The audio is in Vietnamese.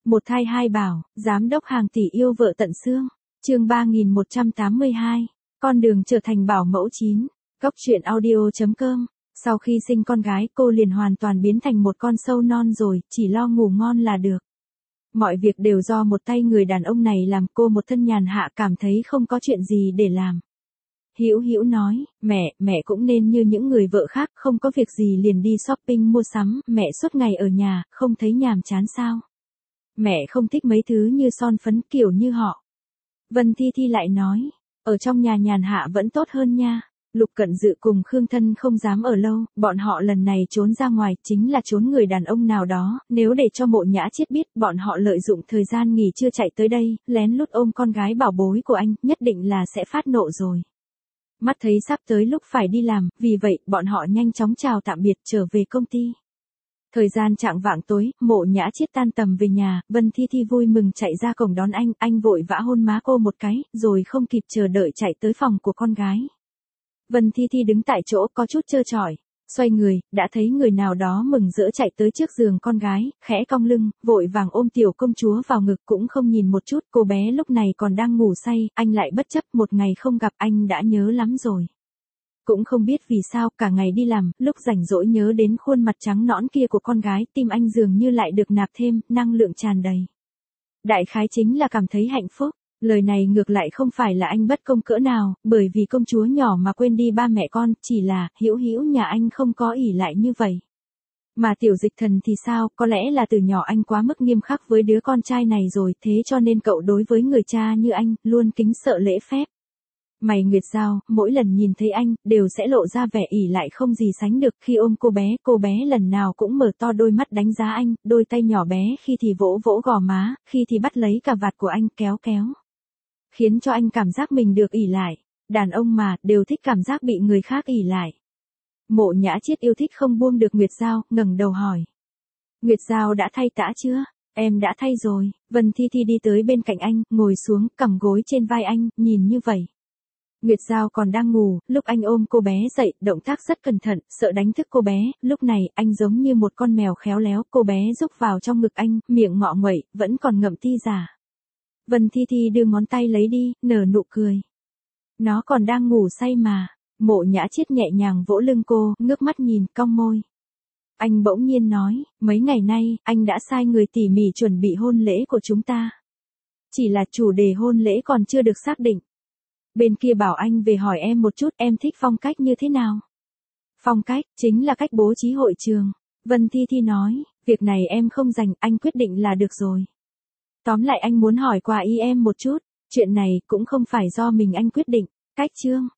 Một thai hai bảo, giám đốc hàng tỷ yêu vợ tận xương. Chương 3182. Con đường trở thành bảo mẫu 9. Góc truyện audio.com. Sau khi sinh con gái, cô liền hoàn toàn biến thành một con sâu non rồi, chỉ lo ngủ ngon là được. Mọi việc đều do một tay người đàn ông này làm, cô một thân nhàn hạ cảm thấy không có chuyện gì để làm. Hữu Hữu nói, mẹ cũng nên như những người vợ khác, không có việc gì liền đi shopping mua sắm, mẹ suốt ngày ở nhà, không thấy nhàm chán sao? Mẹ không thích mấy thứ như son phấn kiểu như họ. Vân Thi Thi lại nói, ở trong nhà nhàn hạ vẫn tốt hơn nha. Lục Cận Dự cùng Khương Thân không dám ở lâu, bọn họ lần này trốn ra ngoài chính là trốn người đàn ông nào đó, nếu để cho Mộ Nhã Chiết biết bọn họ lợi dụng thời gian nghỉ trưa chạy tới đây, lén lút ôm con gái bảo bối của anh, nhất định là sẽ phát nộ rồi. Mắt thấy sắp tới lúc phải đi làm, vì vậy bọn họ nhanh chóng chào tạm biệt trở về công ty. Thời gian chạng vạng tối, Mộ Nhã Chiết tan tầm về nhà, Vân Thi Thi vui mừng chạy ra cổng đón anh vội vã hôn má cô một cái, rồi không kịp chờ đợi chạy tới phòng của con gái. Vân Thi Thi đứng tại chỗ có chút trơ trọi, xoay người, đã thấy người nào đó mừng rỡ chạy tới trước giường con gái, khẽ cong lưng, vội vàng ôm tiểu công chúa vào ngực cũng không nhìn một chút, cô bé lúc này còn đang ngủ say, anh lại bất chấp, một ngày không gặp anh đã nhớ lắm rồi. Cũng không biết vì sao, cả ngày đi làm, lúc rảnh rỗi nhớ đến khuôn mặt trắng nõn kia của con gái, tim anh dường như lại được nạp thêm, năng lượng tràn đầy. Đại khái chính là cảm thấy hạnh phúc. Lời này ngược lại không phải là anh bất công cỡ nào, bởi vì công chúa nhỏ mà quên đi ba mẹ con, chỉ là, Hữu Hữu nhà anh không có ỷ lại như vậy. Mà Tiểu Dịch Thần thì sao, có lẽ là từ nhỏ anh quá mức nghiêm khắc với đứa con trai này rồi, thế cho nên cậu đối với người cha như anh, luôn kính sợ lễ phép. Mày Nguyệt Giao, mỗi lần nhìn thấy anh, đều sẽ lộ ra vẻ ỷ lại không gì sánh được, khi ôm cô bé lần nào cũng mở to đôi mắt đánh giá anh, đôi tay nhỏ bé khi thì vỗ vỗ gò má, khi thì bắt lấy cà vạt của anh kéo kéo. Khiến cho anh cảm giác mình được ỷ lại. Đàn ông mà, đều thích cảm giác bị người khác ỷ lại. Mộ Nhã Chiết yêu thích không buông được Nguyệt Giao, ngẩng đầu hỏi. Nguyệt Giao đã thay tã chưa? Em đã thay rồi. Vân Thi Thi đi tới bên cạnh anh, ngồi xuống, cằm gối trên vai anh, nhìn như vậy. Nguyệt Giao còn đang ngủ, lúc anh ôm cô bé dậy, động tác rất cẩn thận, sợ đánh thức cô bé, lúc này, anh giống như một con mèo khéo léo, cô bé rúc vào trong ngực anh, miệng ngọ nguậy, vẫn còn ngậm ti giả. Vân Thi Thi đưa ngón tay lấy đi, nở nụ cười. Nó còn đang ngủ say mà. Mộ Nhã Chiết nhẹ nhàng vỗ lưng cô, ngước mắt nhìn, cong môi. Anh bỗng nhiên nói, mấy ngày nay, anh đã sai người tỉ mỉ chuẩn bị hôn lễ của chúng ta. Chỉ là chủ đề hôn lễ còn chưa được xác định. Bên kia bảo anh về hỏi em một chút, em thích phong cách như thế nào? Phong cách, chính là cách bố trí hội trường. Vân Thi Thi nói, việc này em không rành, anh quyết định là được rồi. Tóm lại anh muốn hỏi qua ý em một chút, chuyện này cũng không phải do mình anh quyết định. Cách chương,